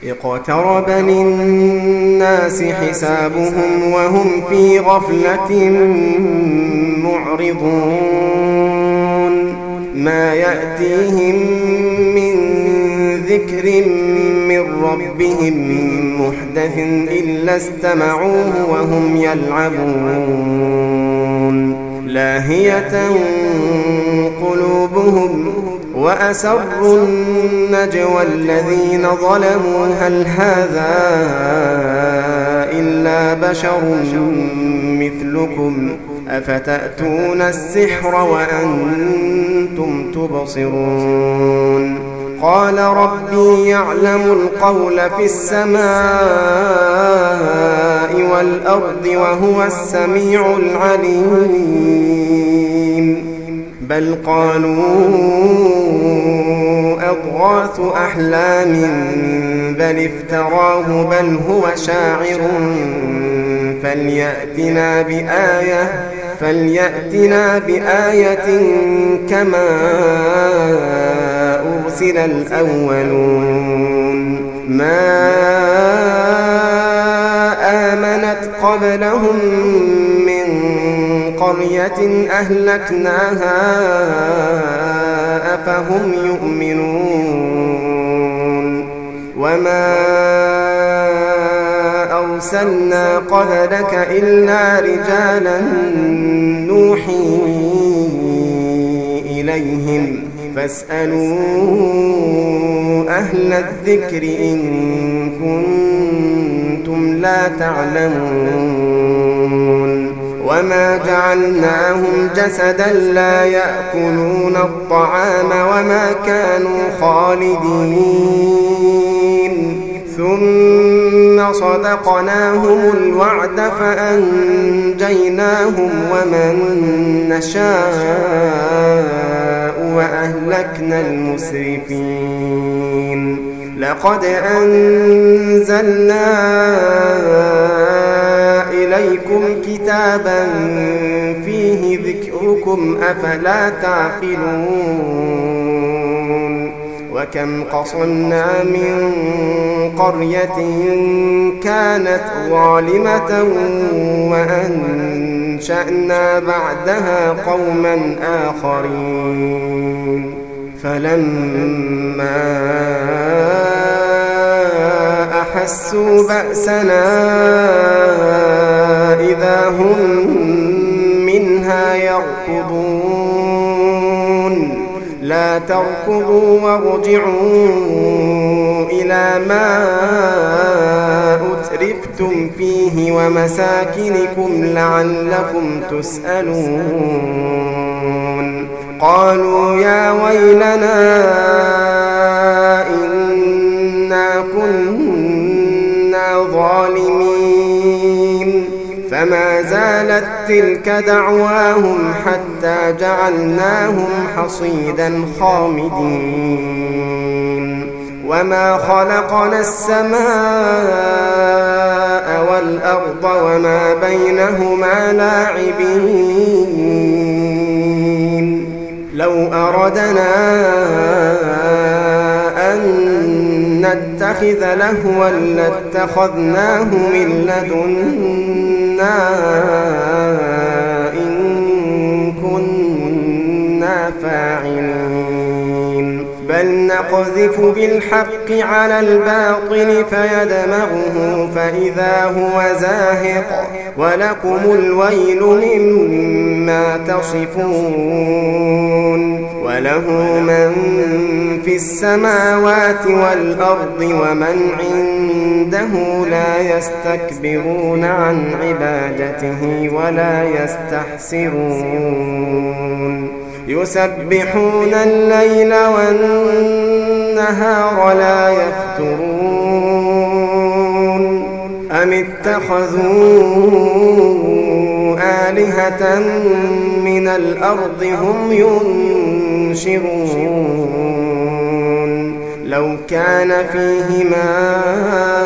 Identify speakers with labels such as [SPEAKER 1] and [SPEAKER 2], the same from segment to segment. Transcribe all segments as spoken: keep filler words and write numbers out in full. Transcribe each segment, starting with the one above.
[SPEAKER 1] اقترب للناس حسابهم وهم في غفلة معرضون ما يأتيهم من ذكر من ربهم محدث إلا استمعوه وهم يلعبون لاهية قلوبهم وأسروا النجوى الذين ظلموا هل هذا إلا بشر مثلكم أفتأتون السحر وأنتم تبصرون قال ربي يعلم القول في السماء والأرض وهو السميع العليم بل قالوا أضغاث أحلام بل افتراه بل هو شاعر فليأتنا بآية فليأتنا بآية كما أرسل الأولون ما آمنت قبلهم من قرية أهلكناها أفهم يؤمنون وما أرسلنا قبلك إلا رجالا نوحي إليهم فاسألوا أهل الذكر إن كنتم لا تعلمون وما جعلناهم جسدا لا يأكلون الطعام وما كانوا خالدين ثم صدقناهم الوعد فأنجيناهم ومن نشاء وأهلكنا المسرفين لقد أنزلنا إليكم كتابا فيه ذكركم أفلا تعقلون وكم قصمنا من قرية كانت ظالمة وأنشأنا بعدها قوما آخرين فلما أحسوا بأسنا إذا هم منها يركضون لا تركضوا وارجعوا إلى ما أترفتم فيه ومساكنكم لعلكم تسألون قالوا يا ويلنا إنا كنا ظالمين فما زالت تلك دعواهم حتى جعلناهم حصيدا خامدين وما خلقنا السماء والأرض وما بينهما لاعبين لو أردنا أن نتخذ لهوا لاتخذناه من لدنا إن كنا فاعلين بل نقذف بالحق على الباطل فيدمغه فإذا هو زاهق ولكم الويل مما تصفون وله من في السماوات والأرض ومن عنده لا يستكبرون عن عبادته ولا يستحسرون يسبحون الليل والنهار لا يفترون أم اتخذوا آلهة من الأرض هم ينشرون لو كان فيهما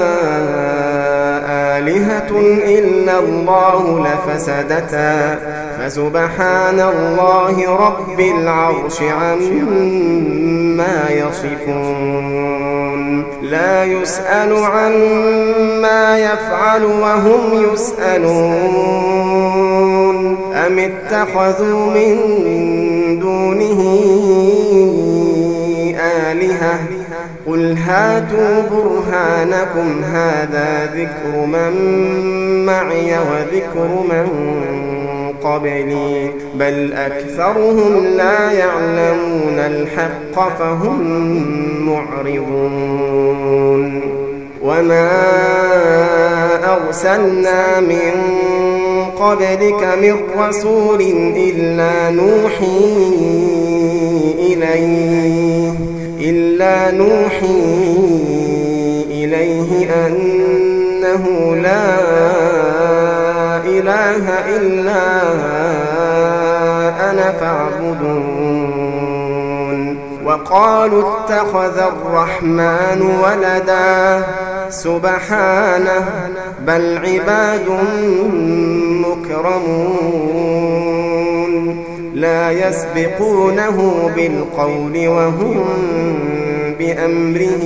[SPEAKER 1] آلهة إلا الله لفسدتا فسبحان الله رب العرش عما يصفون لا يسأل عما يفعل وهم يسألون أم اتخذوا من دونه آلهة قل هاتوا برهانكم هذا ذكر من معي وذكر من قبلي بل أكثرهم لا يعلمون الحق فهم معرضون وما أرسلنا من قبلك من رسول إلا نوحي إليه إلا نوحي إليه أنه لا إله إلا أنا فاعبدون وقالوا اتخذ الرحمن ولدا سبحانه بل عباد مكرمون لا يسبقونه بالقول وهم بأمره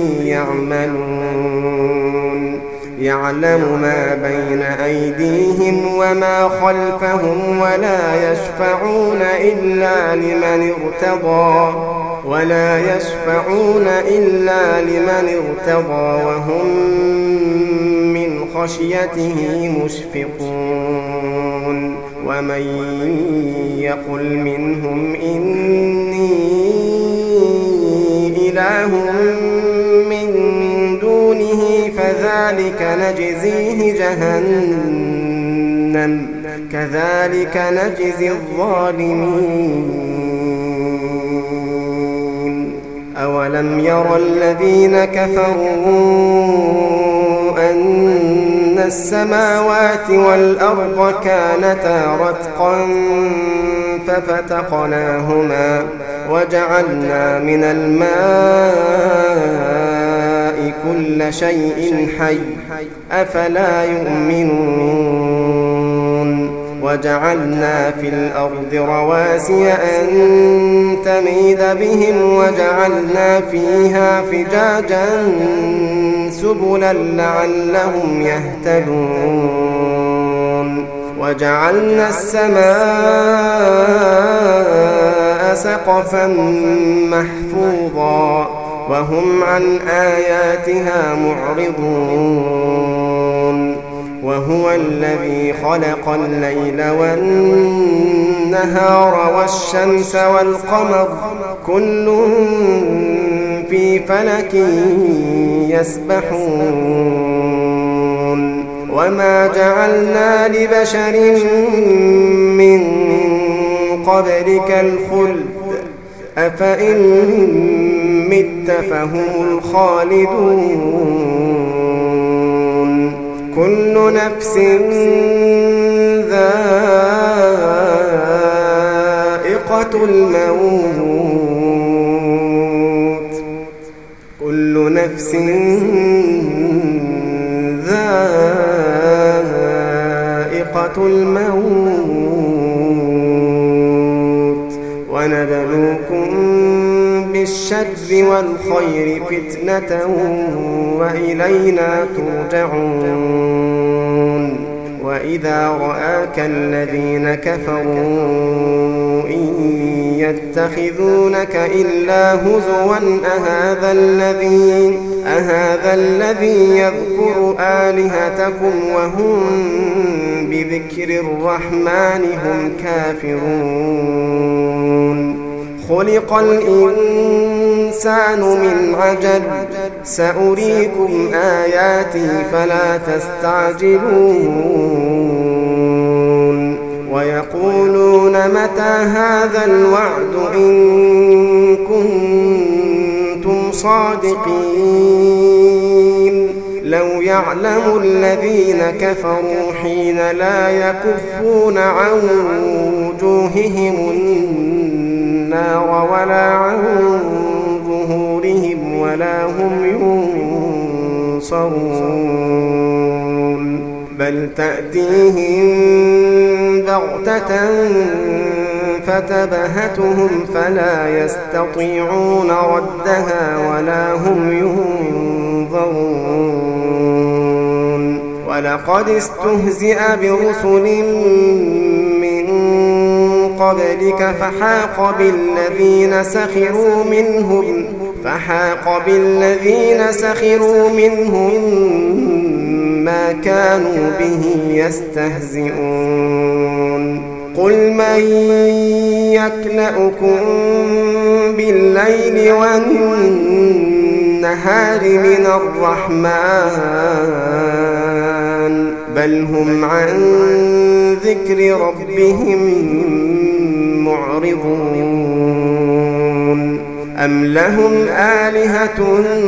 [SPEAKER 1] يعملون يعلم ما بين أيديهم وما خلفهم ولا يشفعون إلا لمن ارتضى ولا يشفعون إلا لمن ارتضى وهم من خشيته مشفقون ومن يقل منهم إني إله من دونه فذلك نجزيه جهنم كذلك نجزي الظالمين أولم ير الذين كفروا أن السماوات والأرض كانتا رتقا ففتقناهما وجعلنا من الماء كل شيء حي أفلا يؤمنون وجعلنا في الأرض رواسي أن تميد بهم وجعلنا فيها فجاجا سبلا لعلهم يهتدون وجعلنا السماء سقفا محفوظا وهم عن آياتها معرضون وهو الذي خلق الليل والنهار والشمس والقمر كل في فلك يسبحون وما جعلنا لبشر من قبلك الخلد أفإن مت فهم الخالدون كل نفس ذائقة الموت كل نفس ذائقة الموت ونبلوكم بالشر والخير فتنة وإلينا ترجعون وإذا رآك الذين كفروا إن يتخذونك إلا هزوا أهذا الذي أهذا الذي يذكر آلهتكم وهم بذكر الرحمن هم كافرون خلق الإنسان من عجل سأريكم آياتي فلا تستعجلون ويقولون متى هذا الوعد إن كنتم صادقين لو يعلم الذين كفروا حين لا يكفون عن وجوههم النار ولا عن ظهورهم ولا هم ينصرون بل تأتيهم بغتة فتبهتهم فلا يستطيعون ردها ولا هم ينظرون ولقد استهزئ برسل من قبلك فحاق بالذين سخروا منهم فحاق بالذين سخروا منهم ما كانوا به يستهزئون قل من يكلؤكم بالليل والنهار من الرحمن بل هم عن ذكر ربهم معرضون أم لهم آلهة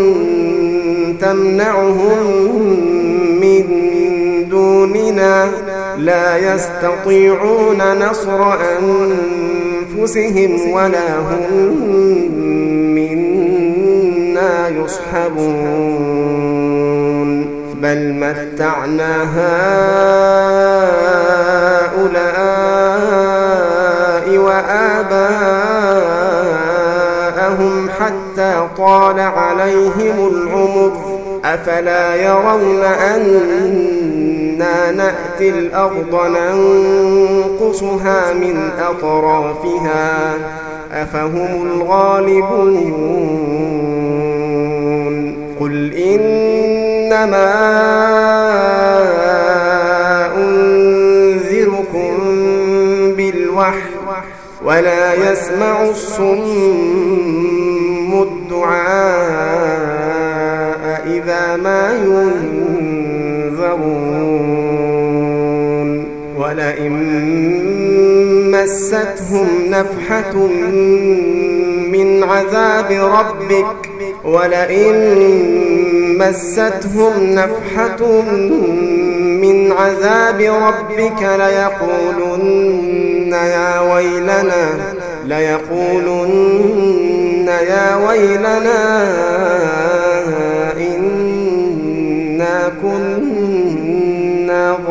[SPEAKER 1] تمنعهم من دوننا لا يستطيعون نصر أنفسهم ولا هم منا يصحبون بل متعنا هؤلاء وآباءهم حتى طال عليهم العمر أفلا يرون أنا نأتي الأرض ننقصها من أطرافها أفهم الغالبون قل إنما أنذركم بالوحي ولا يسمع الصم الدعاء إذا ما ينذرون ولئن مستهم نفحة من عذاب ربك ولئن مستهم نفحة من عذاب ربك ليقولن يا ويلنا ليقولن يا ويلنا إنا كنا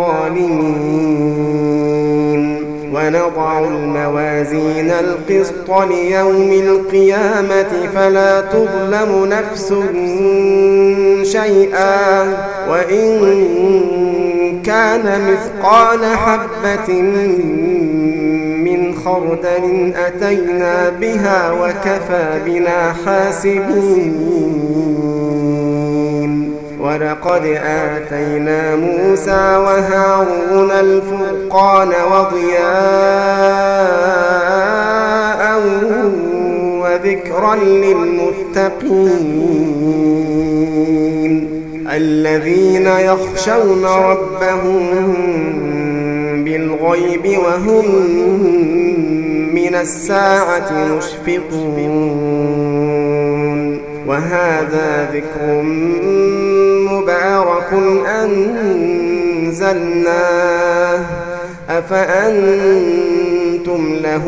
[SPEAKER 1] ظالمين ونضع الموازين القسط ليوم القيامة فلا تظلم نفس شيئا وإن كان مثقال حبة من خردل أتينا بها وكفى بنا حاسبين ولقد آتينا موسى وهارون الفرقان وضياء وذكرا للمتقين الذين يخشون ربهم بالغيب وهم من الساعة مشفقون وهذا ذكر مبارك أنزلناه أفأنتم له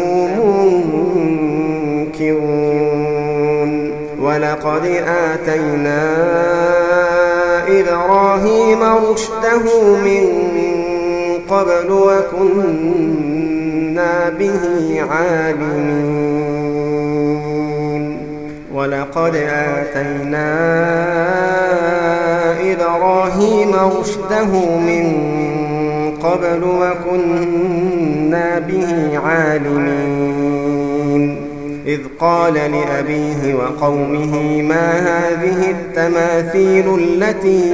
[SPEAKER 1] منكرون ولقد آتينا إبراهيم رشده من قبل وكنا به عالمين ولقد آتينا إبراهيم رشده من قبل وكنا به عالمين إذ قال لأبيه وقومه ما هذه التماثيل التي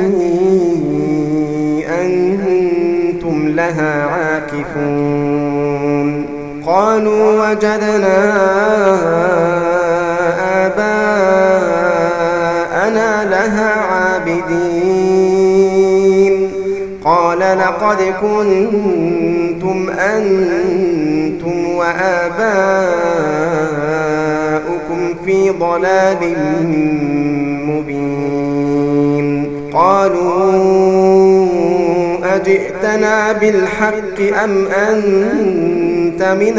[SPEAKER 1] أنتم لها عاكفون قالوا وجدنا آباءنا لها عابدين قال لقد كنتم أنتم وآباؤكم في ضلال مبين قالوا أجئتنا بالحق أم أنت من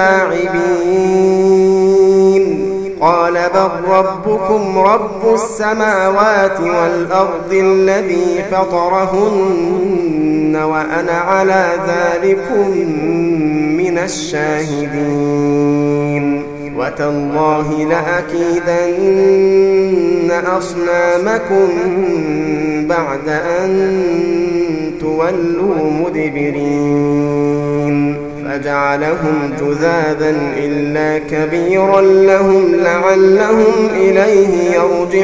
[SPEAKER 1] اللاعبين قال بل ربكم رب السماوات والأرض الذي فطرهن وأنا على ذلكم من الشاهدين وتالله لأكيدن أصنامكم بعد أن تولوا مدبرين فجعلهم جذاذا إلا كبيرا لهم لعلهم إليه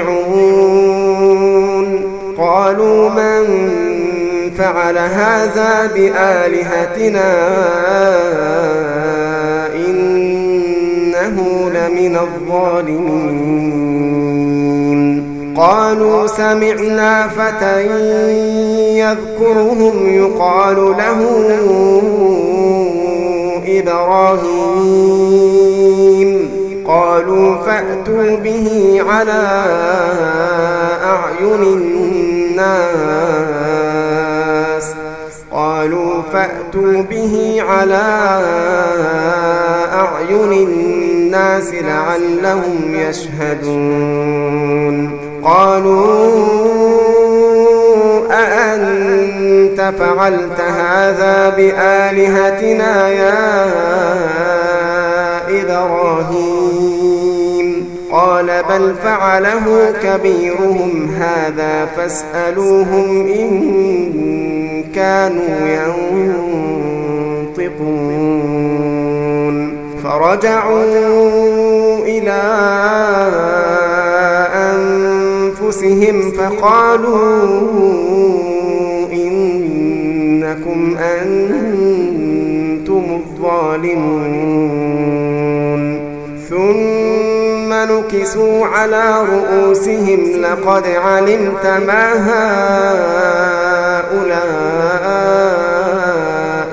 [SPEAKER 1] يرجعون قالوا من فعل هذا بآلهتنا إنه لمن الظالمين قالوا سمعنا فتى يذكرهم يقال له إبراهيم قالوا فأتوا به على أعين الناس قالوا فأتوا به على أعين الناس لعلهم يشهدون قالوا أأنت فعلت هذا بآلهتنا يا إبراهيم قال بل فعله كبيرهم هذا فاسألوهم إن كانوا ينطقون فرجعوا إلى أنفسهم فقالوا إنكم أنتم الظالمون ثم نكسوا على رؤوسهم لقد علمت ما هؤلاء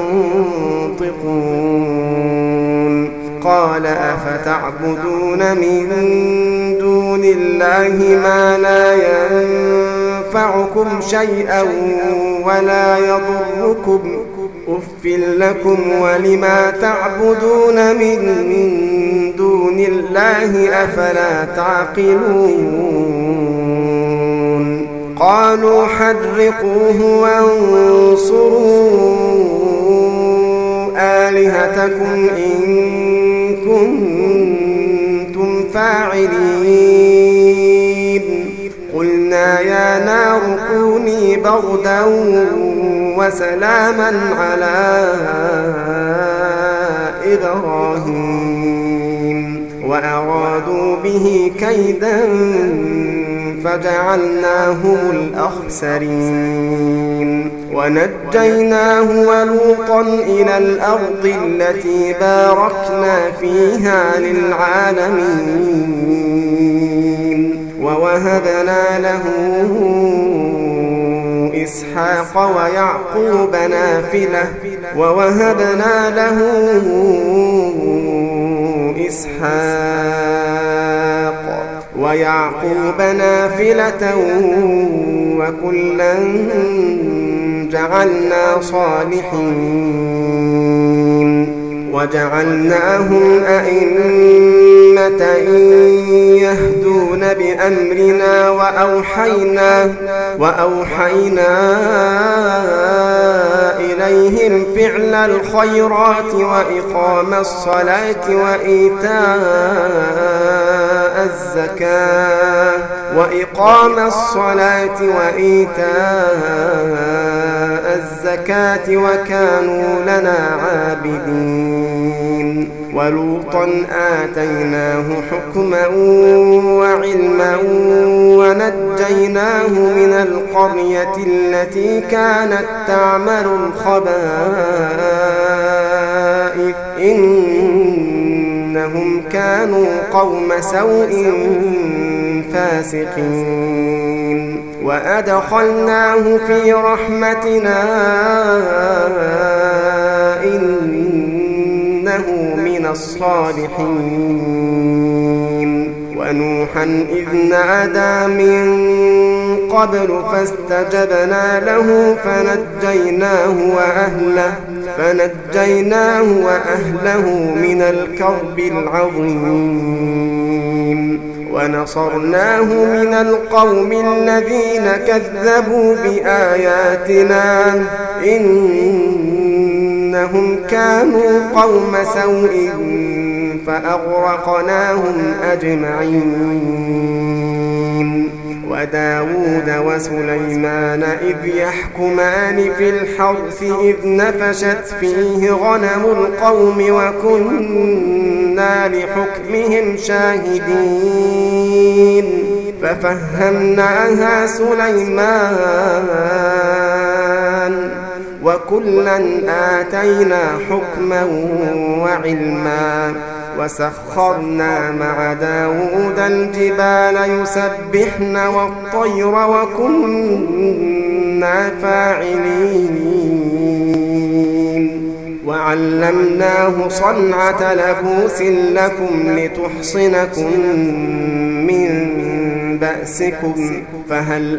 [SPEAKER 1] ينطقون قال أفتعبدون من دون الله ما لا ينفعكم شيئا ولا يضركم أف لكم ولما تعبدون من دون الله أفلا تعقلون قالوا حرقوه وانصروا آلهتكم إن كنتم فاعلين قلنا يا نار كوني بردا وسلاما على إبراهيم وأرادوا به كيدا فجعلناهم الأخسرين ونجيناه ولوطا إلى الأرض التي باركنا فيها للعالمين ووهبنا له إسحاق ويعقوب نافلة ووهبنا له إسحاق ويعقوب نافلة وكلا جعلنا صالحين وجعلناهم أئمة يهدون بأمرنا وأوحينا وأوحينا إليهم فعل الخيرات وإقام الصلاة وإيتاء الزكاة وإقام الصلاة وإيتاء الزكاة وكانوا لنا عابدين ولوطا آتيناه حكما وعلما ونجيناه من القرية التي كانت تعمل الخبائث إنهم كانوا قوم سوء فاسقين وأدخلناه في رحمتنا إنه من الصالحين ونوحا إذ نادى من قبل فاستجبنا له فنجيناه وأهله فنجيناه وأهله من الكرب العظيم ونصرناه من القوم الذين كذبوا بآياتنا إنهم كانوا قوم سوء فأغرقناهم أجمعين. وداود وسليمان إذ يحكمان في الحرث إذ نفشت فيه غنم القوم وكنا لحكمهم شاهدين ففهمناها سليمان وكلا آتينا حكما وعلما وسخرنا مع داود الجبال يسبحن والطير وكنا فاعلين وعلمناه صنعة لبوس لكم لتحصنكم من بأسكم فهل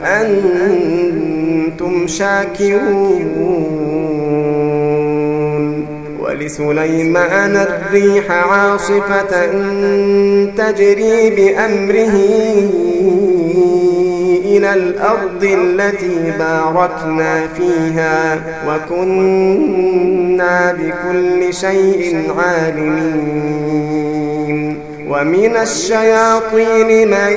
[SPEAKER 1] أنتم شاكرون. ولسليمان الريح عاصفة تجري بأمره إلى الأرض التي باركنا فيها وكنا بكل شيء عالمين. ومن الشياطين من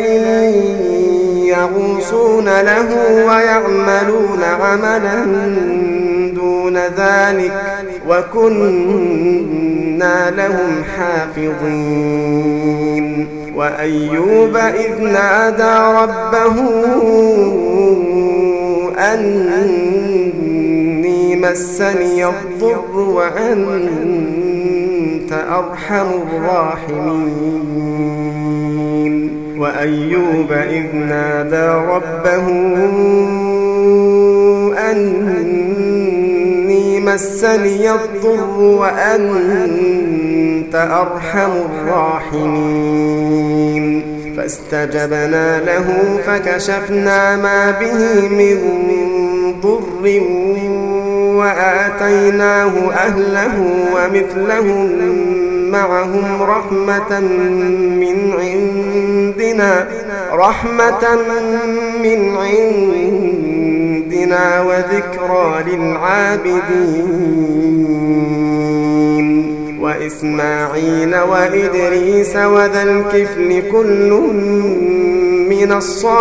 [SPEAKER 1] يغوصون له ويعملون عملا دون ذلك وكنا لهم حافظين. وأيوب إذ نادى ربه أني مسني الضر وأنت أرحم الراحمين. وأيوب إذ نادى ربه أني مسني الضر وأنت أرحم الراحمين فاستجبنا له فكشفنا ما به من ضر وآتيناه أهله ومثلهم معهم رحمة من عندنا رحمة من عندنا وذكرى للعابدين. وإسماعيل وإدريس وذا الكفل كل من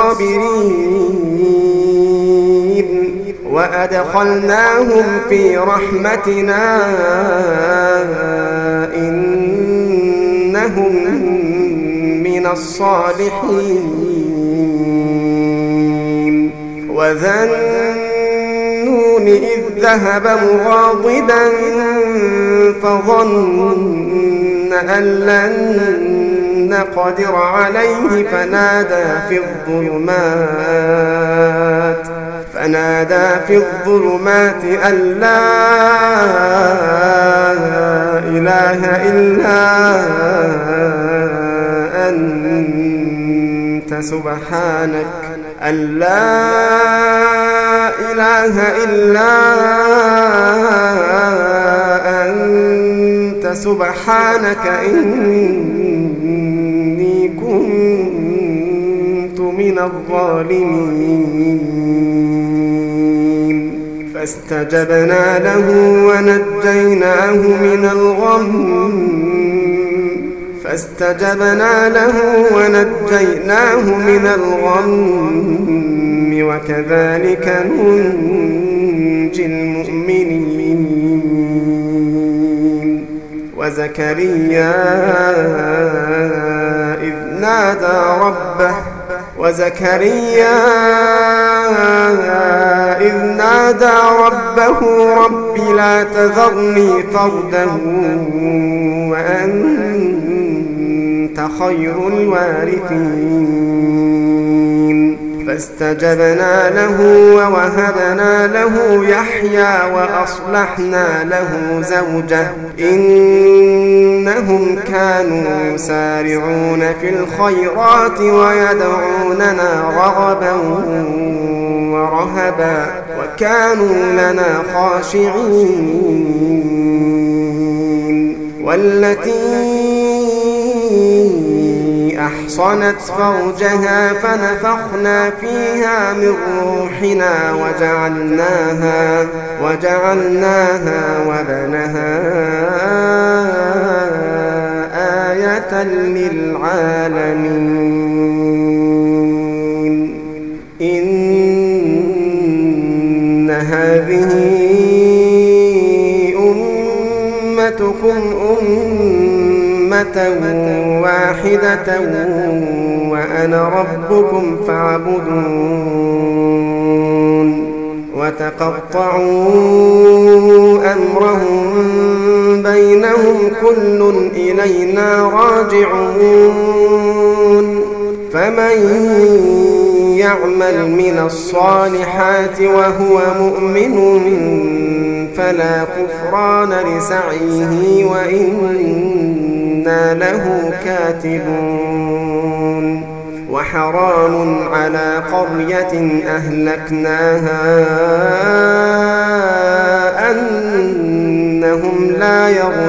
[SPEAKER 1] الصابرين وأدخلناهم في رحمتنا إنهم من الصالحين. وذا النون إذ ذهب مغاضبا فظن أن لن نقدر عليه فنادى في الظلمات فنادى في الظلمات أن لا إله إلا أنت سبحانك أن لا إله إلا أنت سبحانك إني كنت من الظالمين. فاستجبنا له ونجيناه من الغم فاستجبنا له ونجيناه من الغم وكذلك ننجي المؤمنين. وزكريا إذ نادى ربه وزكريا إذ نادى ربه رب لا تذرني فردا وأنت خير الوارثين. فاستجبنا له ووهبنا له يحيى وأصلحنا له زوجه إنهم كانوا يسارعون في الخيرات ويدعوننا رغبا ورهبا وكانوا لنا خاشعين. والتي أحصنت فرجها فنفخنا فيها من روحنا وجعلناها, وجعلناها وبنها آية للعالمين. إن هذه أمتكم أمة واحدة وأنا ربكم فاعبدون. وتقطعوا أمرهم بينهم كل إلينا راجعون. فمن يعمل من الصالحات وهو مؤمن فلا كفران لسعيه وإنا له كاتبون. وحرام على قرية أهلكناها أنهم لا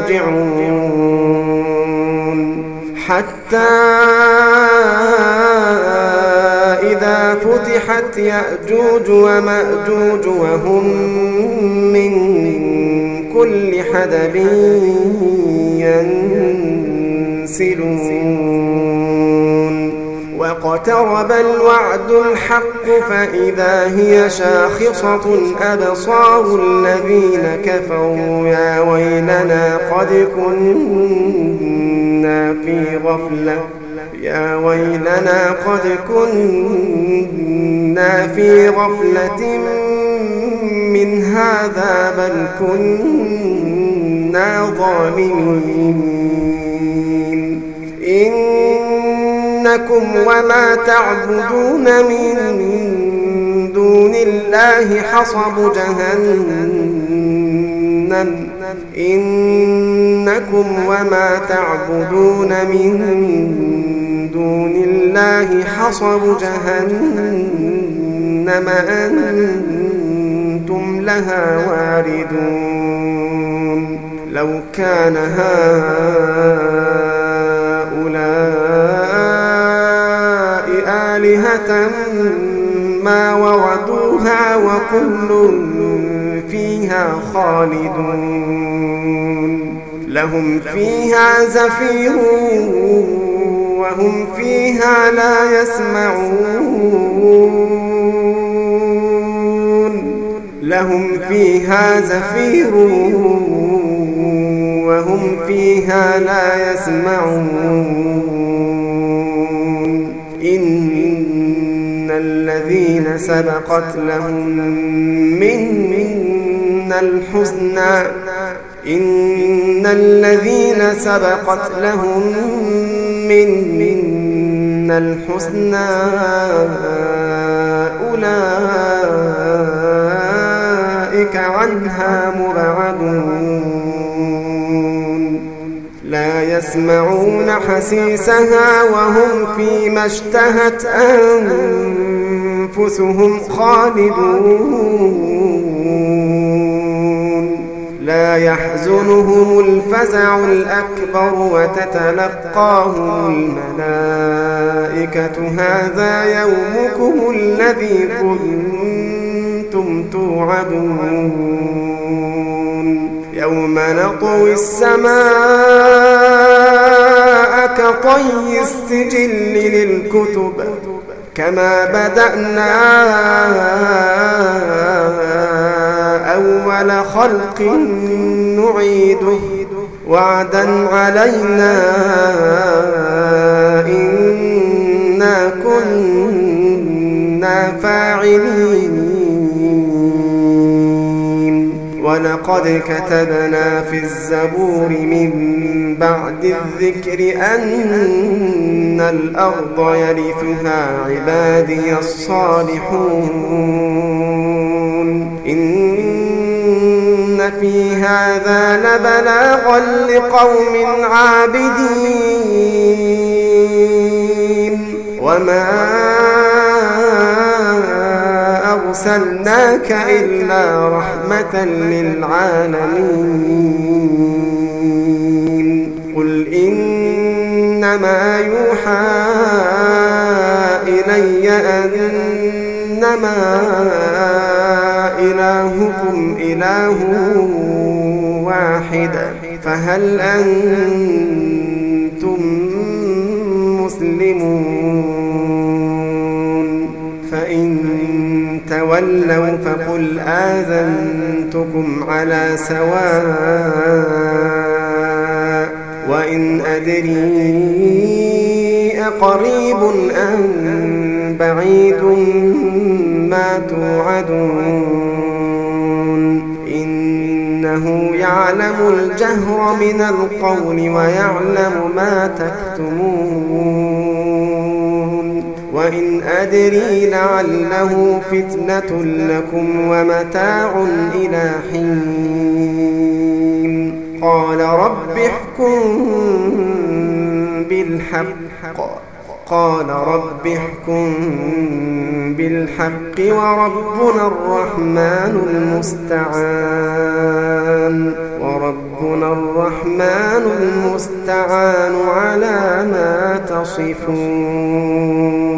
[SPEAKER 1] يرجعون. حتى إذا فتحت يأجوج ومأجوج وهم من كل حدب ينسلون. واقترب الوعد الحق فإذا هي شاخصة أبصار الذين كفروا يا ويلنا قد كنا في غفلة يا ويلنا قد كنا في غفلة من هذا بل كنا ظالمين. إنكم وما تعبدون من دون الله حصب جهنم إنكم وما تعبدون من دون الله حصب جهنم أنتم لها واردون. لو كان هؤلاء آلهة ما وردوها وكل فيها خالدون. لهم فيها زفير وهم فيها لا يسمعون. لهم فيها زفير وهم فيها لا يسمعون. إن الذين سبقت لهم منا الحسنى إن الذين سبقت لهم منا الحسنى أولئك عنها مبعدون. لا يسمعون حسيسها وهم فيما اشتهت أنفسهم خالدون. لا يحزنهم الفزع الأكبر وتتلقاهم الملائكة هذا يومكم الذي كنتم توعدون. يوم نطوي السماء كطي السجل للكتب كما بدأنا أول خلق نعيده وعدا علينا إنا كنا فاعلين. ولقد كتبنا في الزبور من بعد الذكر أن الأرض يرثها عبادي الصالحون. إن في هذا لبلاغا لقوم عابدين. وما أرسلناك إلا رحمة للعالمين. قل إن إنما يوحى إلي أنما إلهكم إله واحد فهل أنتم مسلمون فإن تولوا فقل آذنتكم على سواء وإن أدري أقريب أم بعيد ما توعدون إنه يعلم الجهر من القول ويعلم ما تكتمون وإن أدري لعله فتنة لكم ومتاع إلى حين قال رب احكم بالحق قال رب احكم بالحق وربنا الرحمن المستعان وربنا الرحمن المستعان على ما تصفون.